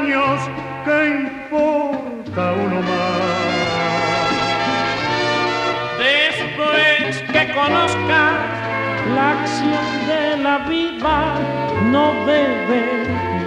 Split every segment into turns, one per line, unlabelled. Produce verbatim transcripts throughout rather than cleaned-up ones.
desengaños, ¿qué importa uno más?
Después que conozcas la acción de la vida, no debes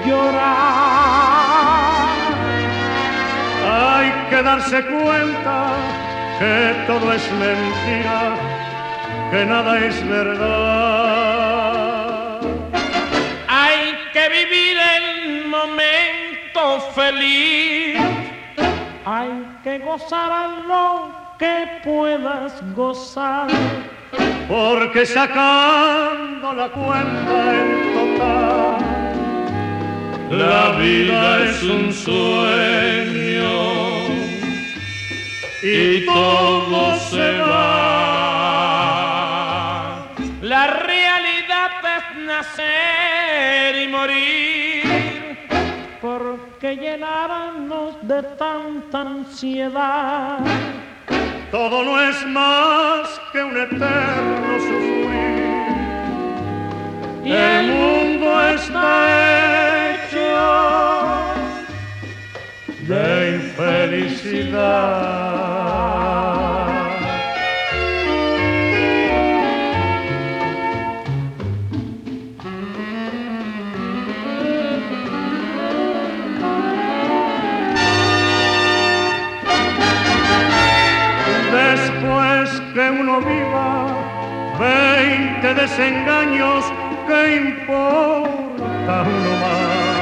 llorar.
Hay que darse cuenta que todo es mentira, que nada es verdad.
Hay que vivir el momento feliz, hay que gozar a lo que puedas gozar,
porque sacando la cuenta en total, la vida es un sueño y todo se va.
La realidad es nacer y morir, porque llenarnos de tanta ansiedad.
Todo no es más que un eterno sufrir, y el mundo está hecho de infelicidad. Después que uno viva veinte desengaños, ¿qué importa uno más?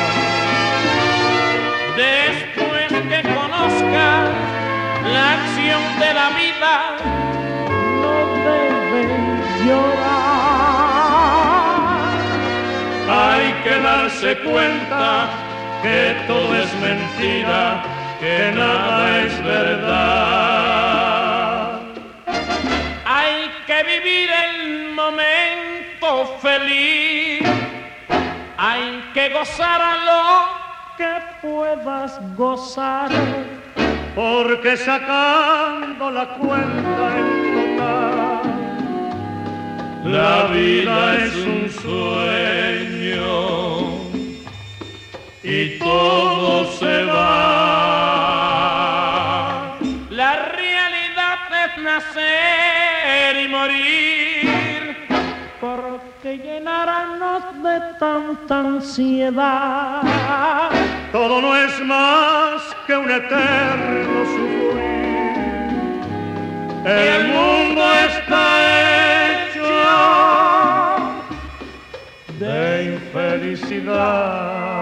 Después que conozcas la acción de la vida, no debes llorar.
Hay que darse cuenta que todo es mentira, que nada es verdad.
Hay que vivir el momento feliz, hay que gozar a lo que puedas gozar,
porque sacando la cuenta en total, la vida es un sueño y todo se va.
La realidad es nacer y morir, porque llenarnos de tanta ansiedad.
Todo no es más que un eterno sufrir, el mundo está hecho de infelicidad.